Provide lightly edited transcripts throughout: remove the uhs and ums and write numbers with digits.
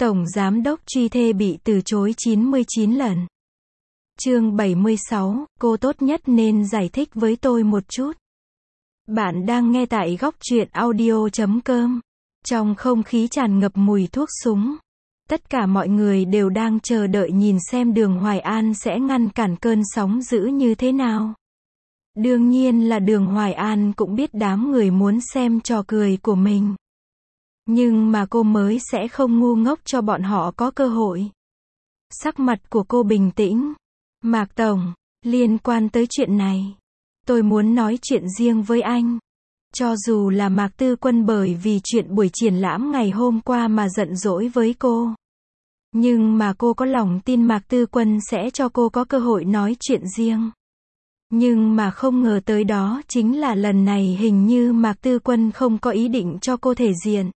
Tổng Giám đốc truy thê bị từ chối 99 lần. Chương 76, cô tốt nhất nên giải thích với tôi một chút. Bạn đang nghe tại góc truyện audio.com. Trong không khí tràn ngập mùi thuốc súng, tất cả mọi người đều đang chờ đợi nhìn xem Đường Hoài An sẽ ngăn cản cơn sóng dữ như thế nào. Đương nhiên là Đường Hoài An cũng biết đám người muốn xem trò cười của mình. Nhưng mà cô mới sẽ không ngu ngốc cho bọn họ có cơ hội. Sắc mặt của cô bình tĩnh. Mạc Tổng, liên quan tới chuyện này, tôi muốn nói chuyện riêng với anh. Cho dù là Mạc Tư Quân bởi vì chuyện buổi triển lãm ngày hôm qua mà giận dỗi với cô. Nhưng mà cô có lòng tin Mạc Tư Quân sẽ cho cô có cơ hội nói chuyện riêng. Nhưng mà không ngờ tới đó chính là lần này hình như Mạc Tư Quân không có ý định cho cô thể diện.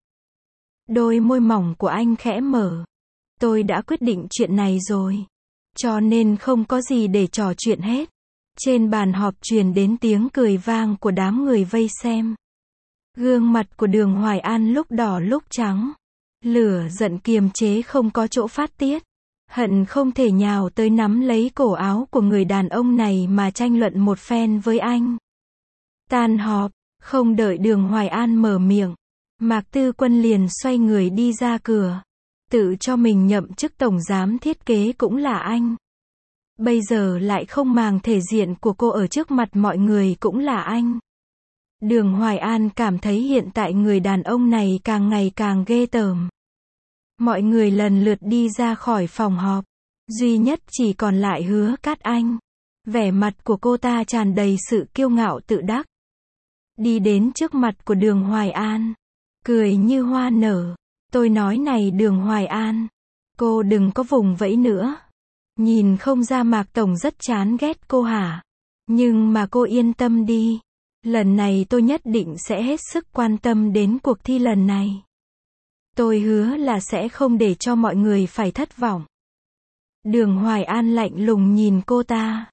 Đôi môi mỏng của anh khẽ mở. Tôi đã quyết định chuyện này rồi. Cho nên không có gì để trò chuyện hết. Trên bàn họp truyền đến tiếng cười vang của đám người vây xem. Gương mặt của Đường Hoài An lúc đỏ lúc trắng. Lửa giận kiềm chế không có chỗ phát tiết. Hận không thể nhào tới nắm lấy cổ áo của người đàn ông này mà tranh luận một phen với anh. Tan họp, không đợi Đường Hoài An mở miệng, Mạc Tư Quân liền xoay người đi ra cửa. Tự cho mình nhậm chức tổng giám thiết kế cũng là anh. Bây giờ lại không màng thể diện của cô ở trước mặt mọi người cũng là anh. Đường Hoài An cảm thấy hiện tại người đàn ông này càng ngày càng ghê tởm. Mọi người lần lượt đi ra khỏi phòng họp. Duy nhất chỉ còn lại Hứa Cát Anh. Vẻ mặt của cô ta tràn đầy sự kiêu ngạo tự đắc. Đi đến trước mặt của Đường Hoài An. Cười như hoa nở. Tôi nói này Đường Hoài An. Cô đừng có vùng vẫy nữa. Nhìn không ra Mạc Tổng rất chán ghét cô hả? Nhưng mà cô yên tâm đi. Lần này tôi nhất định sẽ hết sức quan tâm đến cuộc thi lần này. Tôi hứa là sẽ không để cho mọi người phải thất vọng. Đường Hoài An lạnh lùng nhìn cô ta.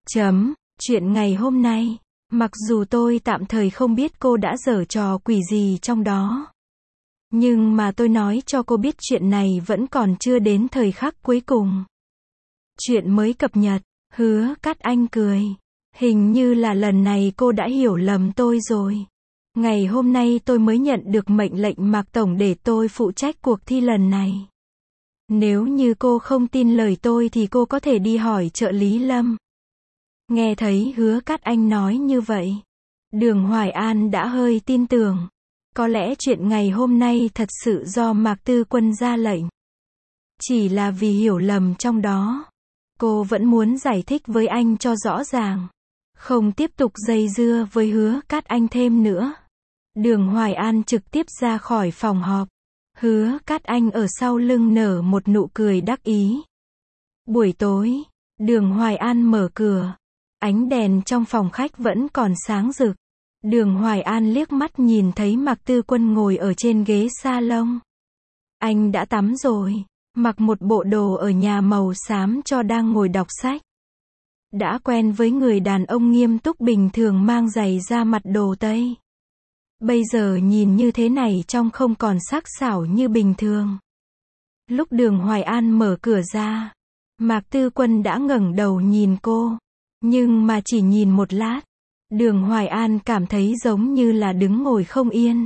Chuyện ngày hôm nay, mặc dù tôi tạm thời không biết cô đã giở trò quỷ gì trong đó. Nhưng mà tôi nói cho cô biết chuyện này vẫn còn chưa đến thời khắc cuối cùng. Chuyện mới cập nhật, Hứa Cát Anh cười. Hình như là lần này cô đã hiểu lầm tôi rồi. Ngày hôm nay tôi mới nhận được mệnh lệnh Mạc Tổng để tôi phụ trách cuộc thi lần này. Nếu như cô không tin lời tôi thì cô có thể đi hỏi trợ lý Lâm. Nghe thấy Hứa Cát Anh nói như vậy, Đường Hoài An đã hơi tin tưởng. Có lẽ chuyện ngày hôm nay thật sự do Mạc Tư Quân ra lệnh. Chỉ là vì hiểu lầm trong đó. Cô vẫn muốn giải thích với anh cho rõ ràng. Không tiếp tục dây dưa với Hứa Cát Anh thêm nữa. Đường Hoài An trực tiếp ra khỏi phòng họp. Hứa Cát Anh ở sau lưng nở một nụ cười đắc ý. Buổi tối, Đường Hoài An mở cửa. Ánh đèn trong phòng khách vẫn còn sáng rực. Đường Hoài An liếc mắt nhìn thấy Mạc Tư Quân ngồi ở trên ghế salon. Anh đã tắm rồi, mặc một bộ đồ ở nhà màu xám cho đang ngồi đọc sách. Đã quen với người đàn ông nghiêm túc bình thường mang giày da mặt đồ Tây. Bây giờ nhìn như thế này trông không còn sắc sảo như bình thường. Lúc Đường Hoài An mở cửa ra, Mạc Tư Quân đã ngẩng đầu nhìn cô. Nhưng mà chỉ nhìn một lát, Đường Hoài An cảm thấy giống như là đứng ngồi không yên.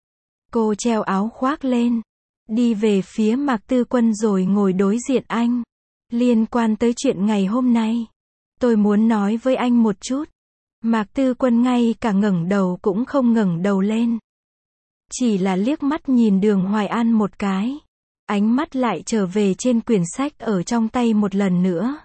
Cô treo áo khoác lên, đi về phía Mạc Tư Quân rồi ngồi đối diện anh. Liên quan tới chuyện ngày hôm nay, tôi muốn nói với anh một chút. Mạc Tư Quân ngay cả ngẩng đầu cũng không ngẩng đầu lên. Chỉ là liếc mắt nhìn Đường Hoài An một cái. Ánh mắt lại trở về trên quyển sách ở trong tay một lần nữa.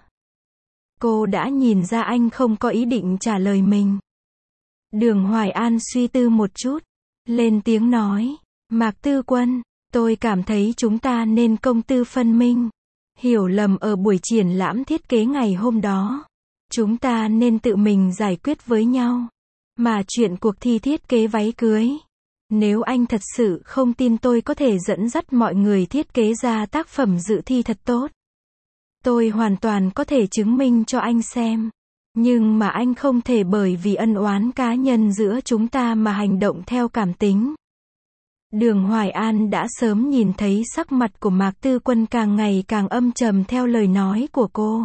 Cô đã nhìn ra anh không có ý định trả lời mình. Đường Hoài An suy tư một chút. Lên tiếng nói. Mạc Tư Quân, tôi cảm thấy chúng ta nên công tư phân minh. Hiểu lầm ở buổi triển lãm thiết kế ngày hôm đó. Chúng ta nên tự mình giải quyết với nhau. Mà chuyện cuộc thi thiết kế váy cưới. Nếu anh thật sự không tin tôi có thể dẫn dắt mọi người thiết kế ra tác phẩm dự thi thật tốt. Tôi hoàn toàn có thể chứng minh cho anh xem. Nhưng mà anh không thể bởi vì ân oán cá nhân giữa chúng ta mà hành động theo cảm tính. Đường Hoài An đã sớm nhìn thấy sắc mặt của Mạc Tư Quân càng ngày càng âm trầm theo lời nói của cô.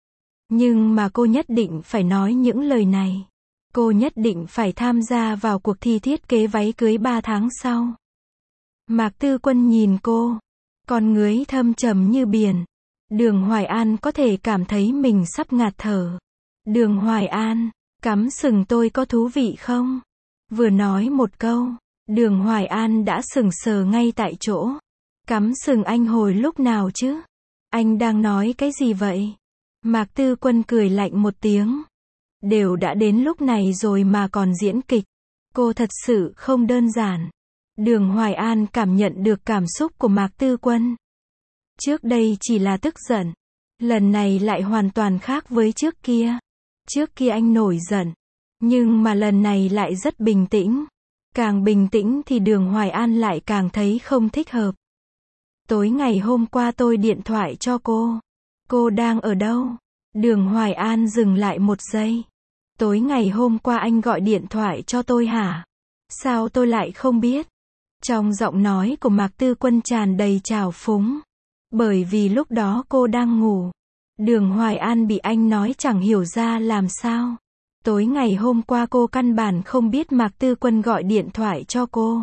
Nhưng mà cô nhất định phải nói những lời này. Cô nhất định phải tham gia vào cuộc thi thiết kế váy cưới 3 tháng sau. Mạc Tư Quân nhìn cô, con ngươi thâm trầm như biển. Đường Hoài An có thể cảm thấy mình sắp ngạt thở. Đường Hoài An, cắm sừng tôi có thú vị không? Vừa nói một câu, Đường Hoài An đã sững sờ ngay tại chỗ. Cắm sừng anh hồi lúc nào chứ? Anh đang nói cái gì vậy? Mạc Tư Quân cười lạnh một tiếng. Đều đã đến lúc này rồi mà còn diễn kịch. Cô thật sự không đơn giản. Đường Hoài An cảm nhận được cảm xúc của Mạc Tư Quân. Trước đây chỉ là tức giận. Lần này lại hoàn toàn khác với trước kia. Trước kia anh nổi giận. Nhưng mà lần này lại rất bình tĩnh. Càng bình tĩnh thì Đường Hoài An lại càng thấy không thích hợp. Tối ngày hôm qua tôi điện thoại cho cô. Cô đang ở đâu? Đường Hoài An dừng lại một giây. Tối ngày hôm qua anh gọi điện thoại cho tôi hả? Sao tôi lại không biết? Trong giọng nói của Mạc Tư Quân tràn đầy trào phúng. Bởi vì lúc đó cô đang ngủ. Đường Hoài An bị anh nói chẳng hiểu ra làm sao. Tối ngày hôm qua cô căn bản không biết Mạc Tư Quân gọi điện thoại cho cô.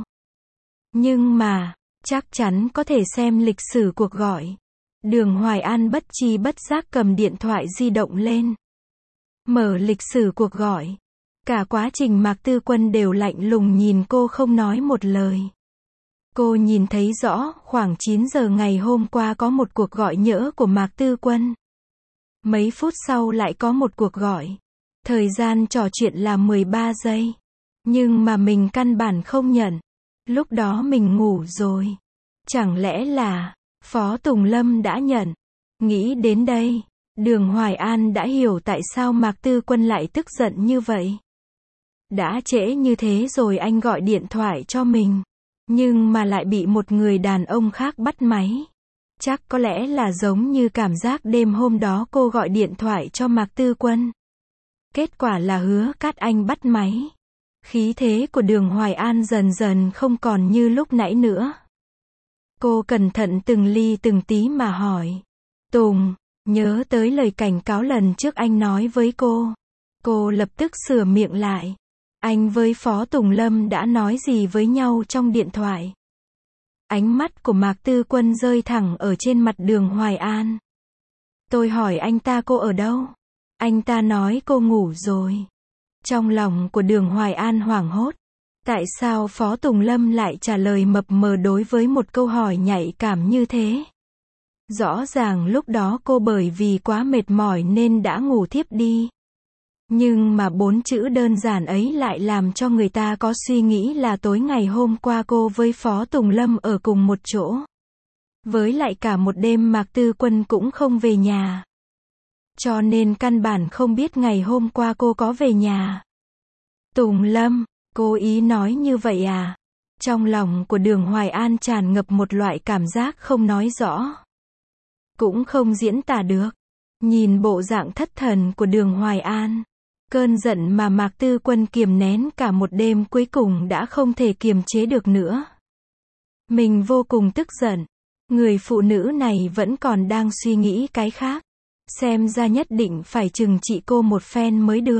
Nhưng mà, chắc chắn có thể xem lịch sử cuộc gọi. Đường Hoài An bất tri bất giác cầm điện thoại di động lên. Mở lịch sử cuộc gọi. Cả quá trình Mạc Tư Quân đều lạnh lùng nhìn cô không nói một lời. Cô nhìn thấy rõ, khoảng 9 giờ ngày hôm qua có một cuộc gọi nhỡ của Mạc Tư Quân. Mấy phút sau lại có một cuộc gọi. Thời gian trò chuyện là 13 giây. Nhưng mà mình căn bản không nhận. Lúc đó mình ngủ rồi. Chẳng lẽ là Phó Tùng Lâm đã nhận? Nghĩ đến đây, Đường Hoài An đã hiểu tại sao Mạc Tư Quân lại tức giận như vậy. Đã trễ như thế rồi anh gọi điện thoại cho mình. Nhưng mà lại bị một người đàn ông khác bắt máy. Chắc có lẽ là giống như cảm giác đêm hôm đó cô gọi điện thoại cho Mạc Tư Quân. Kết quả là Hứa Cát Anh bắt máy. Khí thế của Đường Hoài An dần dần không còn như lúc nãy nữa. Cô cẩn thận từng ly từng tí mà hỏi. Tùng, nhớ tới lời cảnh cáo lần trước anh nói với cô. Cô lập tức sửa miệng lại. Anh với Phó Tùng Lâm đã nói gì với nhau trong điện thoại? Ánh mắt của Mạc Tư Quân rơi thẳng ở trên mặt Đường Hoài An. Tôi hỏi anh ta cô ở đâu? Anh ta nói cô ngủ rồi. Trong lòng của Đường Hoài An hoảng hốt. Tại sao Phó Tùng Lâm lại trả lời mập mờ đối với một câu hỏi nhạy cảm như thế? Rõ ràng lúc đó cô bởi vì quá mệt mỏi nên đã ngủ thiếp đi. Nhưng mà 4 chữ đơn giản ấy lại làm cho người ta có suy nghĩ là tối ngày hôm qua cô với Phó Tùng Lâm ở cùng một chỗ. Với lại cả một đêm Mạc Tư Quân cũng không về nhà. Cho nên căn bản không biết ngày hôm qua cô có về nhà. Tùng Lâm, cố ý nói như vậy à? Trong lòng của Đường Hoài An tràn ngập một loại cảm giác không nói rõ. Cũng không diễn tả được. Nhìn bộ dạng thất thần của Đường Hoài An. Cơn giận mà Mạc Tư Quân kiềm nén cả một đêm cuối cùng đã không thể kiềm chế được nữa. Mình vô cùng tức giận. Người phụ nữ này vẫn còn đang suy nghĩ cái khác. Xem ra nhất định phải trừng trị cô một phen mới được.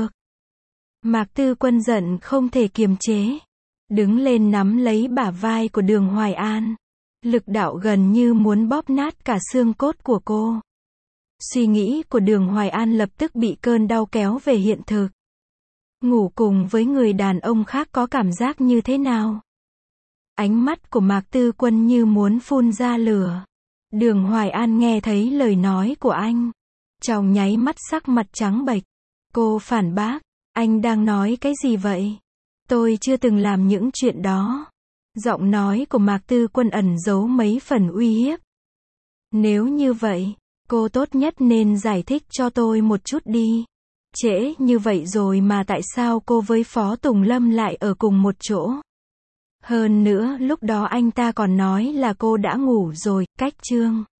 Mạc Tư Quân giận không thể kiềm chế. Đứng lên nắm lấy bả vai của Đường Hoài An. Lực đạo gần như muốn bóp nát cả xương cốt của cô. Suy nghĩ của Đường Hoài An lập tức bị cơn đau kéo về hiện thực. Ngủ cùng với người đàn ông khác có cảm giác như thế nào? Ánh mắt của Mạc Tư Quân như muốn phun ra lửa. Đường Hoài An nghe thấy lời nói của anh. Trong nháy mắt sắc mặt trắng bệch. Cô phản bác. Anh đang nói cái gì vậy? Tôi chưa từng làm những chuyện đó. Giọng nói của Mạc Tư Quân ẩn giấu mấy phần uy hiếp. Nếu như vậy, cô tốt nhất nên giải thích cho tôi một chút đi. Trễ như vậy rồi mà tại sao cô với Phó Tùng Lâm lại ở cùng một chỗ? Hơn nữa lúc đó anh ta còn nói là cô đã ngủ rồi, cách chương.